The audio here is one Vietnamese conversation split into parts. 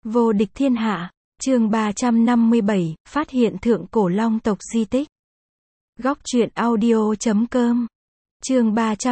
Vô địch thiên hạ, chương 357, phát hiện thượng cổ long tộc di tích. Góc truyện audio.com. Chương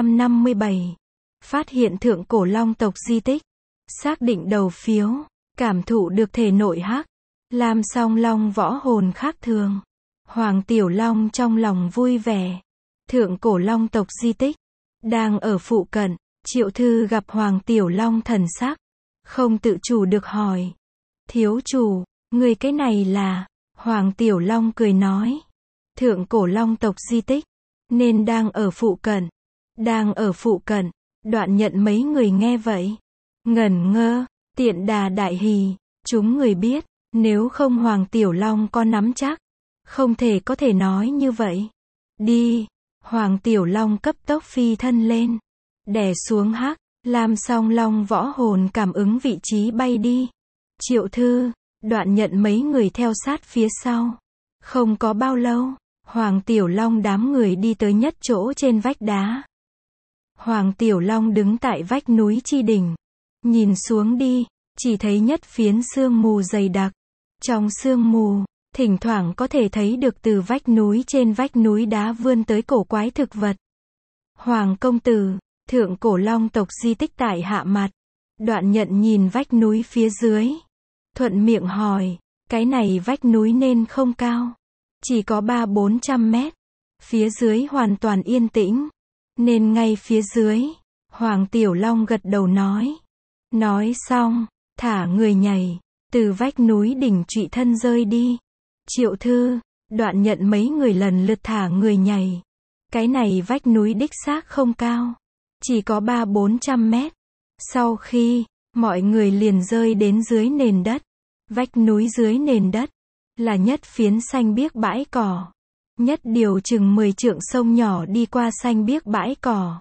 357, phát hiện thượng cổ long tộc di tích. Xác định đầu phiếu, cảm thụ được thể nội hắc lam song long võ hồn khác thường. Hoàng Tiểu Long trong lòng vui vẻ. Thượng cổ long tộc di tích đang ở phụ cận. Triệu Thư gặp Hoàng Tiểu Long thần sắc không tự chủ được hỏi: thiếu chủ, người cái này là? Hoàng Tiểu Long cười nói: thượng cổ long tộc di tích nên đang ở phụ cận. Đang ở phụ cận. Đoạn Nhận mấy người nghe vậy ngẩn ngơ. Tiện Đà đại hỉ, chúng người biết, nếu không Hoàng Tiểu Long có nắm chắc, không thể có thể nói như vậy. Đi. Hoàng Tiểu Long cấp tốc phi thân lên, đè xuống hắc lam song long võ hồn, cảm ứng vị trí bay đi. Triệu Thư, Đoạn Nhận mấy người theo sát phía sau. Không có bao lâu, Hoàng Tiểu Long đám người đi tới nhất chỗ trên vách đá. Hoàng Tiểu Long đứng tại vách núi chi đỉnh, nhìn xuống đi, chỉ thấy nhất phiến sương mù dày đặc. Trong sương mù, thỉnh thoảng có thể thấy được từ vách núi trên vách núi đá vươn tới cổ quái thực vật. Hoàng công tử, thượng cổ long tộc di tích tại hạ mặt. Đoạn Nhận nhìn vách núi phía dưới, thuận miệng hỏi: cái này vách núi nên không cao, chỉ có 300-400 mét. Phía dưới hoàn toàn yên tĩnh, nên ngay phía dưới. Hoàng Tiểu Long gật đầu nói. Nói xong, thả người nhảy, từ vách núi đỉnh trụy thân rơi đi. Triệu Thư, Đoạn Nhận mấy người lần lượt thả người nhảy. Cái này vách núi đích xác không cao, chỉ có 300-400 mét. Sau khi, mọi người liền rơi đến dưới nền đất. Vách núi dưới nền đất là nhất phiến xanh biếc bãi cỏ. Nhất điều chừng 10 trượng sông nhỏ đi qua xanh biếc bãi cỏ,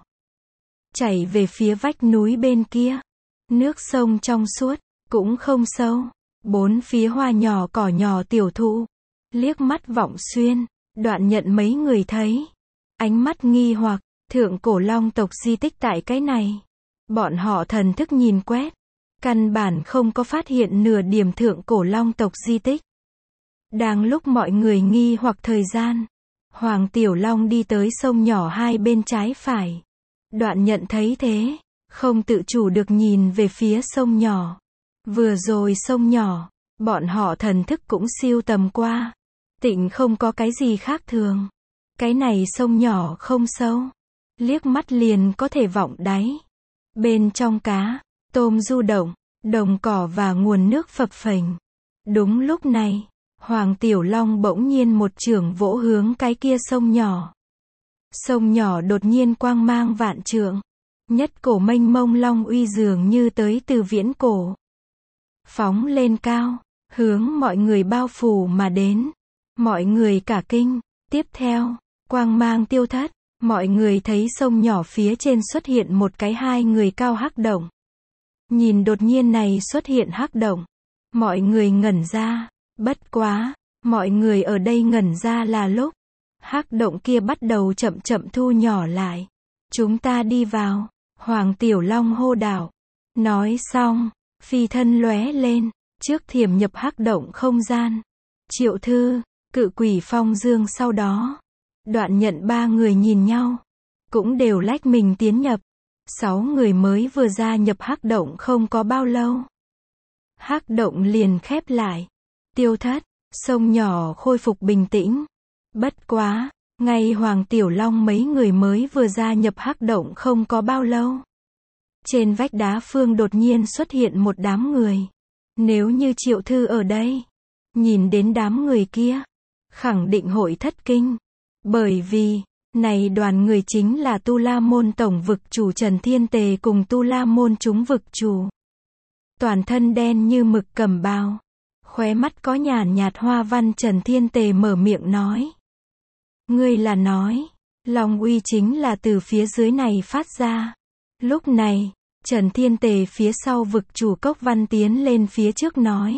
chảy về phía vách núi bên kia. Nước sông trong suốt, cũng không sâu. Bốn phía hoa nhỏ cỏ nhỏ tiểu thụ. Liếc mắt vọng xuyên, Đoạn Nhận mấy người thấy, ánh mắt nghi hoặc, thượng cổ long tộc di tích tại cái này. Bọn họ thần thức nhìn quét, căn bản không có phát hiện nửa điểm thượng cổ long tộc di tích. Đang lúc mọi người nghi hoặc thời gian, Hoàng Tiểu Long đi tới sông nhỏ hai bên trái phải. Đoạn Nhận thấy thế, không tự chủ được nhìn về phía sông nhỏ. Vừa rồi sông nhỏ, bọn họ thần thức cũng siêu tầm qua, tịnh không có cái gì khác thường. Cái này sông nhỏ không sâu, liếc mắt liền có thể vọng đáy. Bên trong cá, tôm du động, đồng cỏ và nguồn nước phập phềnh. Đúng lúc này, Hoàng Tiểu Long bỗng nhiên một chưởng vỗ hướng cái kia sông nhỏ. Sông nhỏ đột nhiên quang mang vạn trượng. Nhất cổ mênh mông long uy dường như tới từ viễn cổ, phóng lên cao, hướng mọi người bao phủ mà đến. Mọi người cả kinh. Tiếp theo, quang mang tiêu thất, mọi người thấy sông nhỏ phía trên xuất hiện một cái 2 người cao hắc động. Nhìn đột nhiên này xuất hiện hắc động, mọi người ngẩn ra. Bất quá, mọi người ở đây ngẩn ra là lúc hắc động kia bắt đầu chậm chậm thu nhỏ lại. Chúng ta đi vào. Hoàng Tiểu Long hô đạo. Nói xong, phi thân lóe lên, trước thiểm nhập hắc động không gian. Triệu Thư, Cự Quỷ Phong Dương sau đó. Đoạn Nhận ba người nhìn nhau, cũng đều lách mình tiến nhập. 6 người mới vừa gia nhập hắc động không có bao lâu, hắc động liền khép lại, tiêu thất, sông nhỏ khôi phục bình tĩnh. Bất quá, ngay Hoàng Tiểu Long mấy người mới vừa gia nhập hắc động không có bao lâu, trên vách đá phương đột nhiên xuất hiện một đám người. Nếu như Triệu Thư ở đây, nhìn đến đám người kia, khẳng định hội thất kinh. Bởi vì, này đoàn người chính là Tu La Môn tổng vực chủ Trần Thiên Tề cùng Tu La Môn chúng vực chủ. Toàn thân đen như mực cẩm bào, khóe mắt có nhàn nhạt hoa văn. Trần Thiên Tề mở miệng nói: ngươi là nói, long uy chính là từ phía dưới này phát ra. Lúc này, Trần Thiên Tề phía sau vực chủ Cốc Văn tiến lên phía trước nói: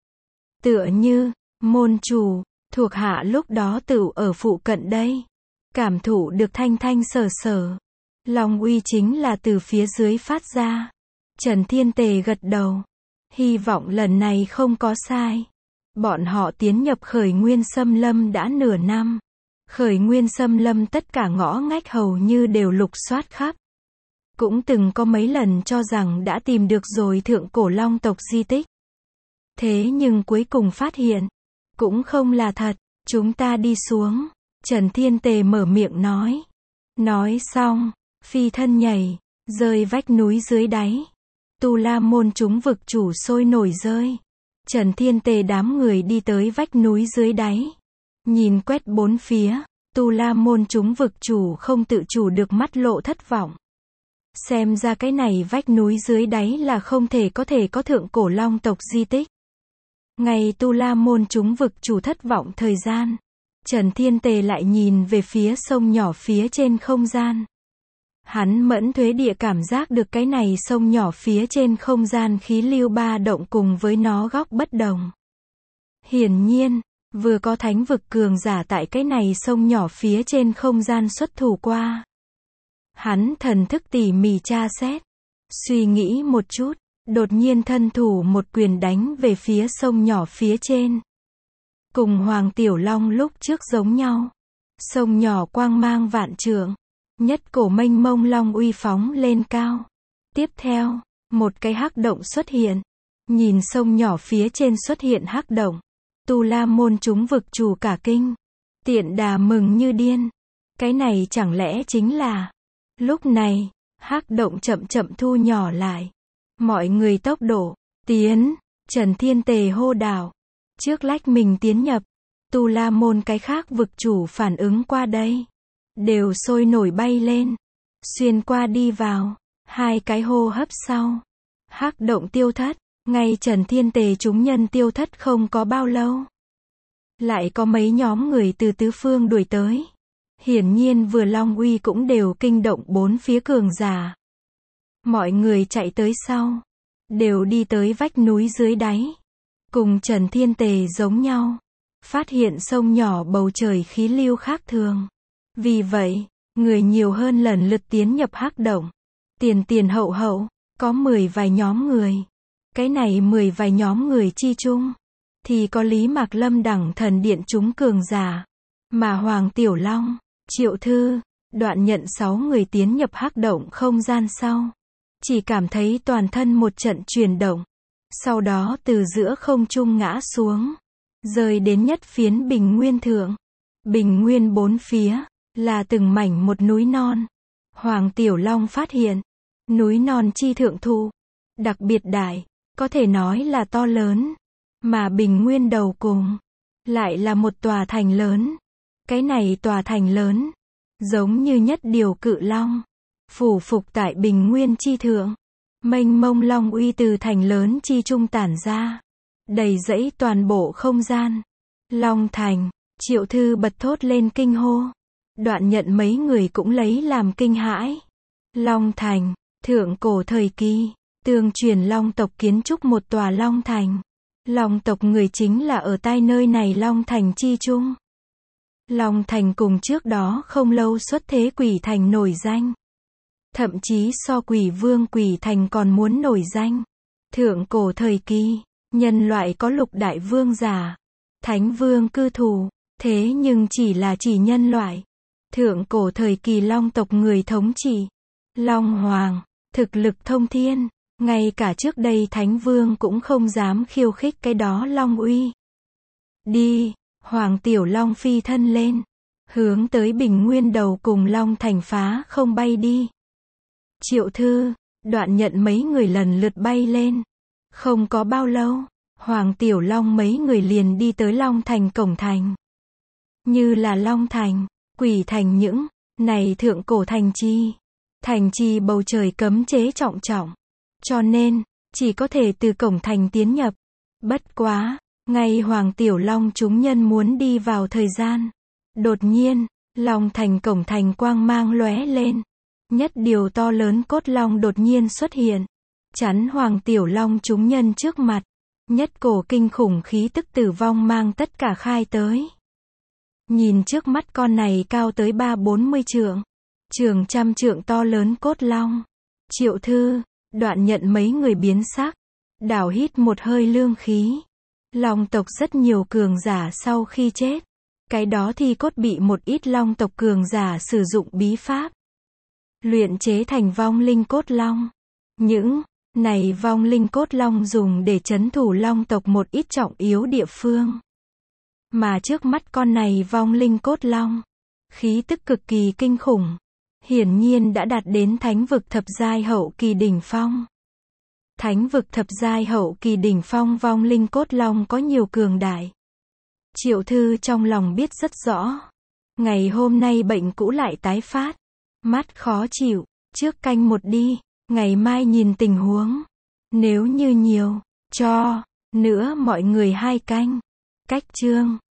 tựa như, môn chủ, thuộc hạ lúc đó tự ở phụ cận đây, cảm thụ được thanh thanh sở sở, long uy chính là từ phía dưới phát ra. Trần Thiên Tề gật đầu. Hy vọng lần này không có sai. Bọn họ tiến nhập Khởi Nguyên Xâm Lâm đã nửa năm. Khởi Nguyên Xâm Lâm tất cả ngõ ngách hầu như đều lục soát khắp. Cũng từng có mấy lần cho rằng đã tìm được rồi thượng cổ long tộc di tích. Thế nhưng cuối cùng phát hiện, cũng không là thật. Chúng ta đi xuống. Trần Thiên Tề mở miệng nói. Nói xong, phi thân nhảy, rơi vách núi dưới đáy. Tu La môn chúng vực chủ sôi nổi rơi. Trần Thiên Tề đám người đi tới vách núi dưới đáy. Nhìn quét bốn phía, Tu La môn chúng vực chủ không tự chủ được mắt lộ thất vọng. Xem ra cái này vách núi dưới đáy là không thể có thượng cổ long tộc di tích. Ngày Tu La môn chúng vực chủ thất vọng thời gian, Trần Thiên Tề lại nhìn về phía sông nhỏ phía trên không gian. Hắn mẫn thuế địa cảm giác được cái này sông nhỏ phía trên không gian khí lưu ba động cùng với nó góc bất đồng. Hiển nhiên, vừa có thánh vực cường giả tại cái này sông nhỏ phía trên không gian xuất thủ qua. Hắn thần thức tỉ mỉ tra xét, suy nghĩ một chút, đột nhiên thân thủ một quyền đánh về phía sông nhỏ phía trên. Cùng Hoàng Tiểu Long lúc trước giống nhau. Sông nhỏ quang mang vạn trượng. Nhất cổ mênh mông long uy phóng lên cao. Tiếp theo, một cái hắc động xuất hiện. Nhìn sông nhỏ phía trên xuất hiện hắc động. Tu La môn chúng vực chủ cả kinh. Tiện đà mừng như điên. Cái này chẳng lẽ chính là... Lúc này, hắc động chậm chậm thu nhỏ lại. Mọi người tốc độ, tiến, Trần Thiên Tề hô đảo. Trước lách mình tiến nhập, Tu La môn cái khác vực chủ phản ứng qua đây. Đều sôi nổi bay lên. Xuyên qua đi vào. Hai cái hô hấp sau. Hắc động tiêu thất. Ngay Trần Thiên Tề chúng nhân tiêu thất không có bao lâu. Lại có mấy nhóm người từ tứ phương đuổi tới. Hiển nhiên vừa long uy cũng đều kinh động bốn phía cường giả. Mọi người chạy tới sau. Đều đi tới vách núi dưới đáy. Cùng Trần Thiên Tề giống nhau. Phát hiện sông nhỏ bầu trời khí lưu khác thường. Vì vậy, người nhiều hơn lần lượt tiến nhập hắc động. Tiền hậu, có 10 vài nhóm người. Cái này 10 vài nhóm người chi chung. Thì có Lý Mạc Lâm đẳng thần điện chúng cường giả. Mà Hoàng Tiểu Long, Triệu Thư, Đoạn Nhận 6 người tiến nhập hắc động không gian sau. Chỉ cảm thấy toàn thân một trận chuyển động. Sau đó từ giữa không trung ngã xuống. Rơi đến nhất phiến bình nguyên thượng. Bình nguyên bốn phía, là từng mảnh một núi non. Hoàng Tiểu Long phát hiện, núi non chi thượng thụ, đặc biệt đại, có thể nói là to lớn. Mà bình nguyên đầu cùng, lại là một tòa thành lớn. Cái này tòa thành lớn, giống như nhất điều cự long, phủ phục tại bình nguyên chi thượng. Mênh mông long uy từ thành lớn chi trung tản ra, đầy dẫy toàn bộ không gian. Long thành, Triệu Thư bật thốt lên kinh hô. Đoạn Nhận mấy người cũng lấy làm kinh hãi. Long thành, thượng cổ thời kỳ, tương truyền long tộc kiến trúc một tòa long thành. Long tộc người chính là ở tại nơi này long thành chi trung. Long thành cùng trước đó không lâu xuất thế Quỷ thành nổi danh. Thậm chí so Quỷ Vương Quỷ thành còn muốn nổi danh. Thượng cổ thời kỳ, nhân loại có lục đại vương giả, thánh vương cư thủ, thế nhưng chỉ nhân loại. Thượng cổ thời kỳ long tộc người thống trị, Long Hoàng, thực lực thông thiên, ngay cả trước đây thánh vương cũng không dám khiêu khích cái đó long uy. Đi, Hoàng Tiểu Long phi thân lên, hướng tới bình nguyên đầu cùng long thành phá không bay đi. Triệu Thư, Đoạn Nhận mấy người lần lượt bay lên. Không có bao lâu, Hoàng Tiểu Long mấy người liền đi tới Long Thành cổng thành. Như là Long Thành, Quỷ thành những này thượng cổ thành trì bầu trời cấm chế trọng trọng. Cho nên, chỉ có thể từ cổng thành tiến nhập. Bất quá, ngay Hoàng Tiểu Long chúng nhân muốn đi vào thời gian. Đột nhiên, Long Thành cổng thành quang mang lóe lên. Nhất điều to lớn cốt long đột nhiên xuất hiện. Chắn Hoàng Tiểu Long chúng nhân trước mặt. Nhất cổ kinh khủng khí tức tử vong mang tất cả khai tới. Nhìn trước mắt con này cao tới 30-40 trượng. Trường trăm trượng to lớn cốt long. Triệu Thư, Đoạn Nhận mấy người biến sắc. Đảo hít một hơi lương khí. Long tộc rất nhiều cường giả sau khi chết. Cái đó thì cốt bị một ít long tộc cường giả sử dụng bí pháp luyện chế thành vong linh cốt long. Những này vong linh cốt long dùng để trấn thủ long tộc một ít trọng yếu địa phương. Mà trước mắt con này vong linh cốt long, khí tức cực kỳ kinh khủng. Hiển nhiên đã đạt đến thánh vực thập giai hậu kỳ đỉnh phong. Thánh vực thập giai hậu kỳ đỉnh phong vong linh cốt long có nhiều cường đại. Triệu Thư trong lòng biết rất rõ. Ngày hôm nay bệnh cũ lại tái phát. Mắt khó chịu, trước canh một đi, ngày mai nhìn tình huống. Nếu như nhiều, cho nữa mọi người 2 canh. Cách chương